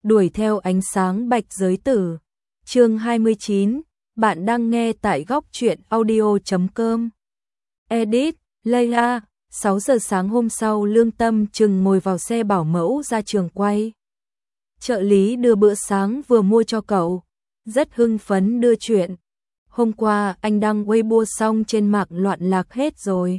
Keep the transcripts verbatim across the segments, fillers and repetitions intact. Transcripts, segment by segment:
đuổi theo ánh sáng bạch giới tử. Chương hai mươi chín, bạn đang nghe tại góc truyện audio chấm com. Edit, Layla. Sáu giờ sáng hôm sau, Lương Tâm Trừng ngồi vào xe bảo mẫu ra trường quay. Trợ lý đưa bữa sáng vừa mua cho cậu, rất hưng phấn đưa chuyện. Hôm qua anh đăng Weibo xong trên mạng loạn lạc hết rồi.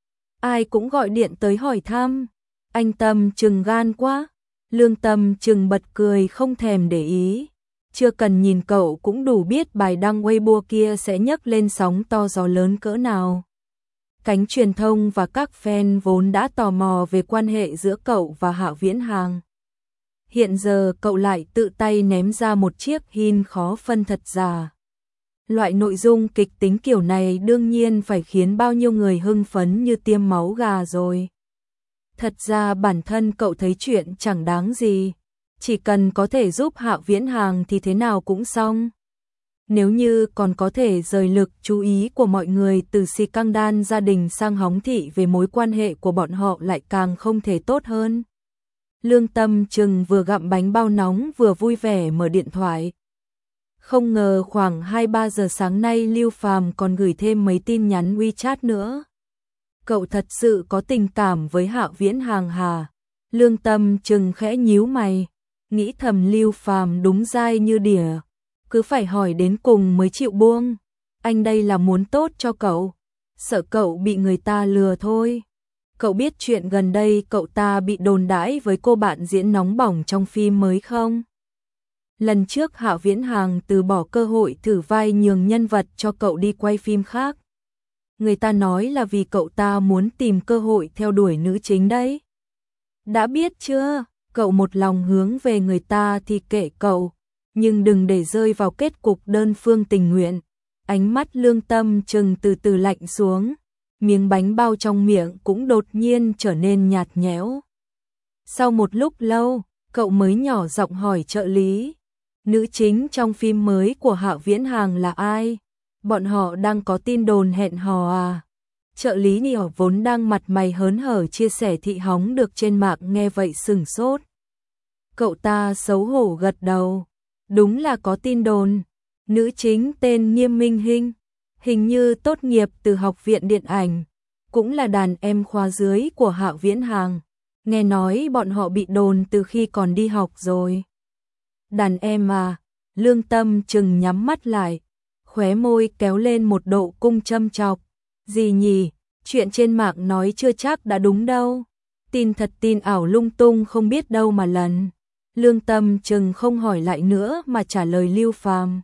Ai cũng gọi điện tới hỏi thăm. Anh Tâm Trừng gan quá. Lương Tâm Trừng bật cười không thèm để ý. Chưa cần nhìn cậu cũng đủ biết bài đăng Weibo kia sẽ nhấc lên sóng to gió lớn cỡ nào. Cánh truyền thông và các fan vốn đã tò mò về quan hệ giữa cậu và Hạ Viễn Hàng. Hiện giờ cậu lại tự tay ném ra một chiếc hin khó phân thật giả. Loại nội dung kịch tính kiểu này đương nhiên phải khiến bao nhiêu người hưng phấn như tiêm máu gà rồi. Thật ra bản thân cậu thấy chuyện chẳng đáng gì. Chỉ cần có thể giúp Hạ Viễn Hàng thì thế nào cũng xong. Nếu như còn có thể rời lực chú ý của mọi người từ xì căng đan gia đình sang hóng thị về mối quan hệ của bọn họ lại càng không thể tốt hơn. Lương Tâm Trừng vừa gặm bánh bao nóng vừa vui vẻ mở điện thoại. Không ngờ khoảng hai ba giờ sáng nay Lưu Phàm còn gửi thêm mấy tin nhắn WeChat nữa. Cậu thật sự có tình cảm với Hạ Viễn Hàng hả? Lương Tâm Trừng khẽ nhíu mày, nghĩ thầm Lưu Phàm đúng dai như đỉa, cứ phải hỏi đến cùng mới chịu buông. Anh đây là muốn tốt cho cậu, sợ cậu bị người ta lừa thôi. Cậu biết chuyện gần đây cậu ta bị đồn đãi với cô bạn diễn nóng bỏng trong phim mới không? Lần trước Hạ Viễn Hàng từ bỏ cơ hội thử vai nhường nhân vật cho cậu đi quay phim khác. Người ta nói là vì cậu ta muốn tìm cơ hội theo đuổi nữ chính đấy. Đã biết chưa, cậu một lòng hướng về người ta thì kệ cậu, nhưng đừng để rơi vào kết cục đơn phương tình nguyện. Ánh mắt Lương Tâm Trừng từ từ lạnh xuống, miếng bánh bao trong miệng cũng đột nhiên trở nên nhạt nhẽo. Sau một lúc lâu, cậu mới nhỏ giọng hỏi trợ lý, nữ chính trong phim mới của Hạ Viễn Hàng là ai? Bọn họ đang có tin đồn hẹn hò à? Trợ lý nhỏ vốn đang mặt mày hớn hở chia sẻ thị hóng được trên mạng nghe vậy sửng sốt. Cậu ta xấu hổ gật đầu. Đúng là có tin đồn. Nữ chính tên Nghiêm Minh Hinh, hình như tốt nghiệp từ học viện điện ảnh, cũng là đàn em khóa dưới của Hạ Viễn Hàng. Nghe nói bọn họ bị đồn từ khi còn đi học rồi. Đàn em à? Lương Tâm Trừng nhắm mắt lại, khóe môi kéo lên một độ cung châm chọc. Gì nhỉ? Chuyện trên mạng nói chưa chắc đã đúng đâu. Tin thật tin ảo lung tung không biết đâu mà lần. Lương Tâm Trừng không hỏi lại nữa mà trả lời Lưu Phàm.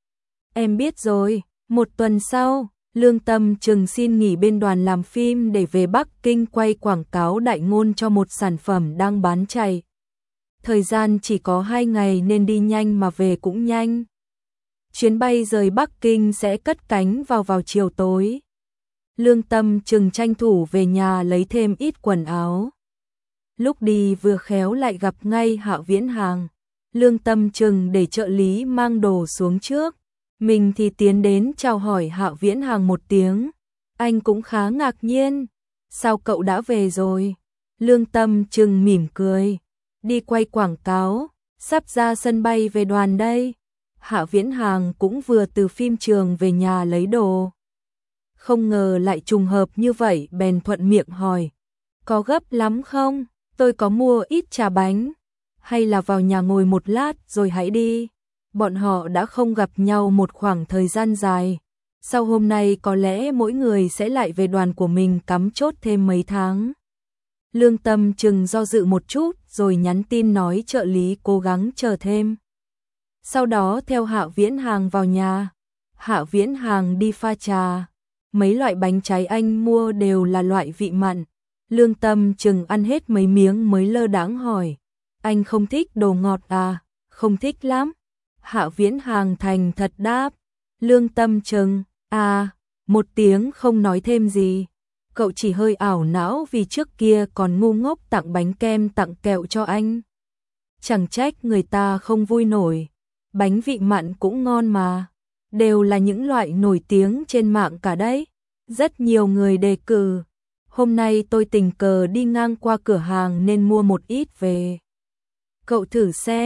Em biết rồi. Một tuần sau, Lương Tâm Trừng xin nghỉ bên đoàn làm phim để về Bắc Kinh quay quảng cáo đại ngôn cho một sản phẩm đang bán chạy. Thời gian chỉ có hai ngày nên đi nhanh mà về cũng nhanh. Chuyến bay rời Bắc Kinh sẽ cất cánh vào vào chiều tối. Lương Tâm Trừng tranh thủ về nhà lấy thêm ít quần áo. Lúc đi vừa khéo lại gặp ngay Hạ Viễn Hàng. Lương Tâm Trừng để trợ lý mang đồ xuống trước. Mình thì tiến đến chào hỏi Hạ Viễn Hàng một tiếng. Anh cũng khá ngạc nhiên. Sao cậu đã về rồi? Lương Tâm Trừng mỉm cười. Đi quay quảng cáo, sắp ra sân bay về đoàn đây. Hạ Viễn Hàng cũng vừa từ phim trường về nhà lấy đồ. Không ngờ lại trùng hợp như vậy bèn thuận miệng hỏi. Có gấp lắm không? Tôi có mua ít trà bánh. Hay là vào nhà ngồi một lát rồi hãy đi. Bọn họ đã không gặp nhau một khoảng thời gian dài. Sau hôm nay có lẽ mỗi người sẽ lại về đoàn của mình cắm chốt thêm mấy tháng. Lương Tâm Trừng do dự một chút rồi nhắn tin nói trợ lý cố gắng chờ thêm. Sau đó theo Hạ Viễn Hàng vào nhà. Hạ Viễn Hàng đi pha trà. Mấy loại bánh trái anh mua đều là loại vị mặn. Lương Tâm Trừng ăn hết mấy miếng mới lơ đãng hỏi. Anh không thích đồ ngọt à? Không thích lắm. Hạ Viễn Hàng thành thật đáp. Lương Tâm Trừng, à, một tiếng không nói thêm gì. Cậu chỉ hơi ảo não vì trước kia còn ngu ngốc tặng bánh kem tặng kẹo cho anh. Chẳng trách người ta không vui nổi. Bánh vị mặn cũng ngon mà. Đều là những loại nổi tiếng trên mạng cả đấy. Rất nhiều người đề cử. Hôm nay tôi tình cờ đi ngang qua cửa hàng nên mua một ít về. Cậu thử xem,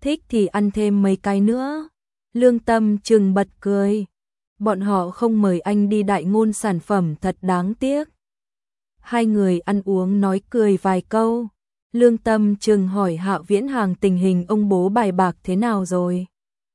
thích thì ăn thêm mấy cái nữa. Lương Tâm Trừng bật cười. Bọn họ không mời anh đi đại ngôn sản phẩm thật đáng tiếc. Hai người ăn uống nói cười vài câu. Lương Tâm Trừng hỏi Hạo Viễn Hàng tình hình ông bố bài bạc thế nào rồi.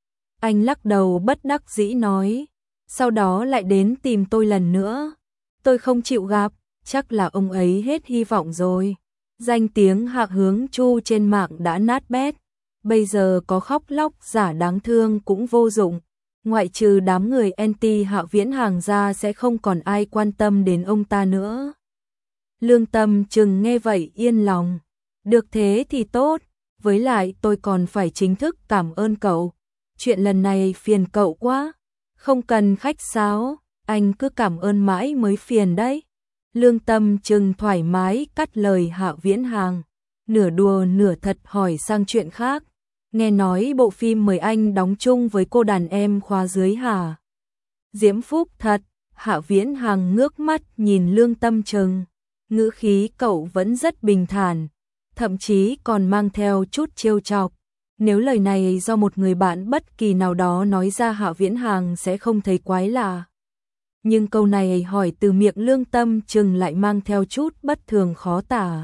Anh lắc đầu bất đắc dĩ nói. Sau đó lại đến tìm tôi lần nữa. Tôi không chịu gặp, chắc là ông ấy hết hy vọng rồi. Danh tiếng Hạ Hướng Chu trên mạng đã nát bét. Bây giờ có khóc lóc giả đáng thương cũng vô dụng. Ngoại trừ đám người anti Hạo Viễn Hàng ra sẽ không còn ai quan tâm đến ông ta nữa. Lương Tâm Trừng nghe vậy yên lòng. Được thế thì tốt, với lại tôi còn phải chính thức cảm ơn cậu. Chuyện lần này phiền cậu quá. Không cần khách sáo, anh cứ cảm ơn mãi mới phiền đấy. Lương Tâm Trừng thoải mái cắt lời Hạo Viễn Hàng. Nửa đùa nửa thật hỏi sang chuyện khác. Nghe nói bộ phim mời anh đóng chung với cô đàn em khóa dưới hả? Diễm phúc thật. Hạo Viễn Hàng ngước mắt nhìn Lương Tâm Trừng. Ngữ khí cậu vẫn rất bình thản, thậm chí còn mang theo chút trêu chọc. Nếu lời này do một người bạn bất kỳ nào đó nói ra Hạo Viễn Hàng sẽ không thấy quái lạ. Nhưng câu này hỏi từ miệng Lương Tâm Trừng lại mang theo chút bất thường khó tả.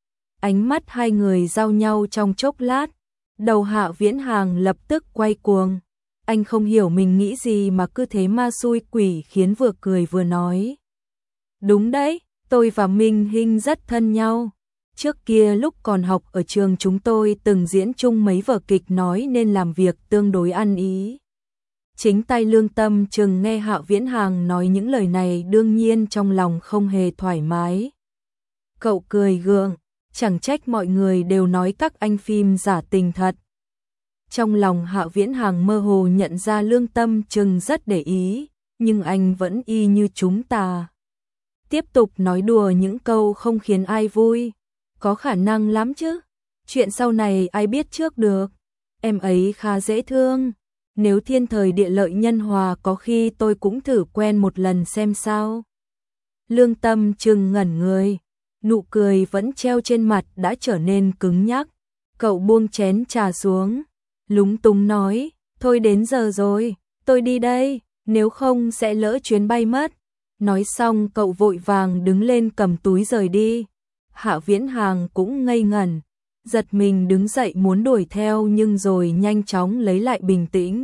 Ánh mắt hai người giao nhau trong chốc lát, đầu Hạo Viễn Hàng lập tức quay cuồng. Anh không hiểu mình nghĩ gì mà cứ thế ma xui quỷ khiến vừa cười vừa nói. Đúng đấy, tôi và Minh Hinh rất thân nhau. Trước kia lúc còn học ở trường chúng tôi từng diễn chung mấy vở kịch nói nên làm việc tương đối ăn ý. Chính tay Lương Tâm Trừng nghe Hạo Viễn Hàng nói những lời này đương nhiên trong lòng không hề thoải mái. Cậu cười gượng, chẳng trách mọi người đều nói các anh phim giả tình thật. Trong lòng Hạo Viễn Hàng mơ hồ nhận ra Lương Tâm Trừng rất để ý, nhưng anh vẫn y như chúng ta. Tiếp tục nói đùa những câu không khiến ai vui. Có khả năng lắm chứ. Chuyện sau này ai biết trước được. Em ấy khá dễ thương. Nếu thiên thời địa lợi nhân hòa có khi tôi cũng thử quen một lần xem sao. Lương Tâm Trừng ngẩn người. Nụ cười vẫn treo trên mặt đã trở nên cứng nhắc. Cậu buông chén trà xuống. Lúng túng nói. Thôi đến giờ rồi. Tôi đi đây. Nếu không sẽ lỡ chuyến bay mất. Nói xong cậu vội vàng đứng lên cầm túi rời đi. Hạo Viễn Hàng cũng ngây ngẩn, giật mình đứng dậy muốn đuổi theo nhưng rồi nhanh chóng lấy lại bình tĩnh.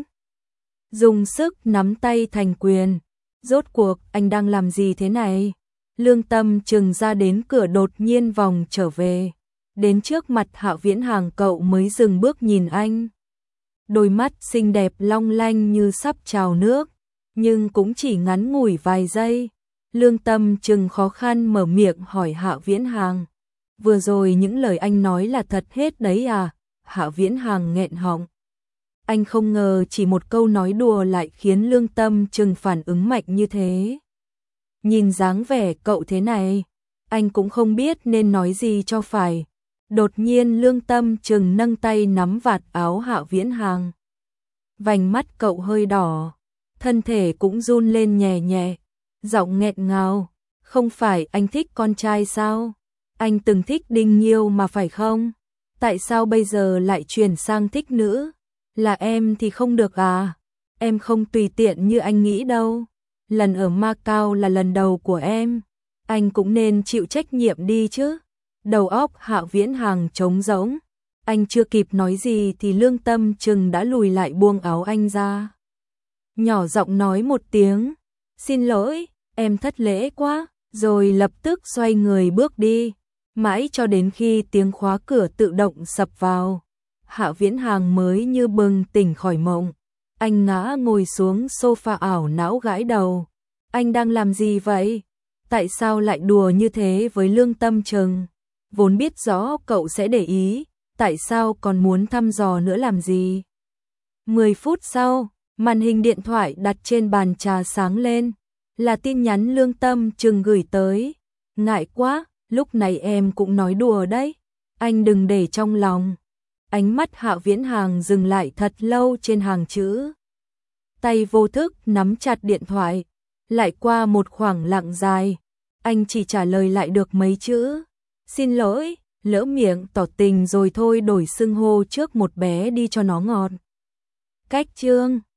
Dùng sức nắm tay thành quyền. Rốt cuộc anh đang làm gì thế này? Lương Tâm Trừng ra đến cửa đột nhiên vòng trở về. Đến trước mặt Hạo Viễn Hàng cậu mới dừng bước nhìn anh. Đôi mắt xinh đẹp long lanh như sắp trào nước, nhưng cũng chỉ ngắn ngủi vài giây. Lương Tâm Trừng khó khăn mở miệng hỏi Hạo Viễn Hàng. Vừa rồi những lời anh nói là thật hết đấy à? Hạo Viễn Hàng nghẹn họng. Anh không ngờ chỉ một câu nói đùa lại khiến Lương Tâm Trừng phản ứng mạnh như thế. Nhìn dáng vẻ cậu thế này, anh cũng không biết nên nói gì cho phải. Đột nhiên Lương Tâm Trừng nâng tay nắm vạt áo Hạo Viễn Hàng. Vành mắt cậu hơi đỏ, thân thể cũng run lên nhẹ nhẹ, giọng nghẹn ngào. Không phải anh thích con trai sao? Anh từng thích Đinh Nhiêu mà phải không? Tại sao bây giờ lại chuyển sang thích nữ? Là em thì không được à? Em không tùy tiện như anh nghĩ đâu. Lần ở Macau là lần đầu của em. Anh cũng nên chịu trách nhiệm đi chứ. Đầu óc Hạo Viễn Hàng trống rỗng. Anh chưa kịp nói gì thì Lương Tâm Trừng đã lùi lại buông áo anh ra. Nhỏ giọng nói một tiếng. Xin lỗi, em thất lễ quá. Rồi lập tức xoay người bước đi. Mãi cho đến khi tiếng khóa cửa tự động sập vào, Hạo Viễn Hàng mới như bừng tỉnh khỏi mộng. Anh ngã ngồi xuống sofa ảo não gãi đầu. Anh đang làm gì vậy? Tại sao lại đùa như thế với Lương Tâm Trừng? Vốn biết rõ cậu sẽ để ý, tại sao còn muốn thăm dò nữa làm gì? mười phút sau, màn hình điện thoại đặt trên bàn trà sáng lên. Là tin nhắn Lương Tâm Trừng gửi tới. Ngại quá, lúc này em cũng nói đùa đấy. Anh đừng để trong lòng. Ánh mắt Hạo Viễn Hàng dừng lại thật lâu trên hàng chữ. Tay vô thức nắm chặt điện thoại. Lại qua một khoảng lặng dài, anh chỉ trả lời lại được mấy chữ. Xin lỗi, lỡ miệng tỏ tình rồi thôi đổi xưng hô trước một bé đi cho nó ngọt. Cách chương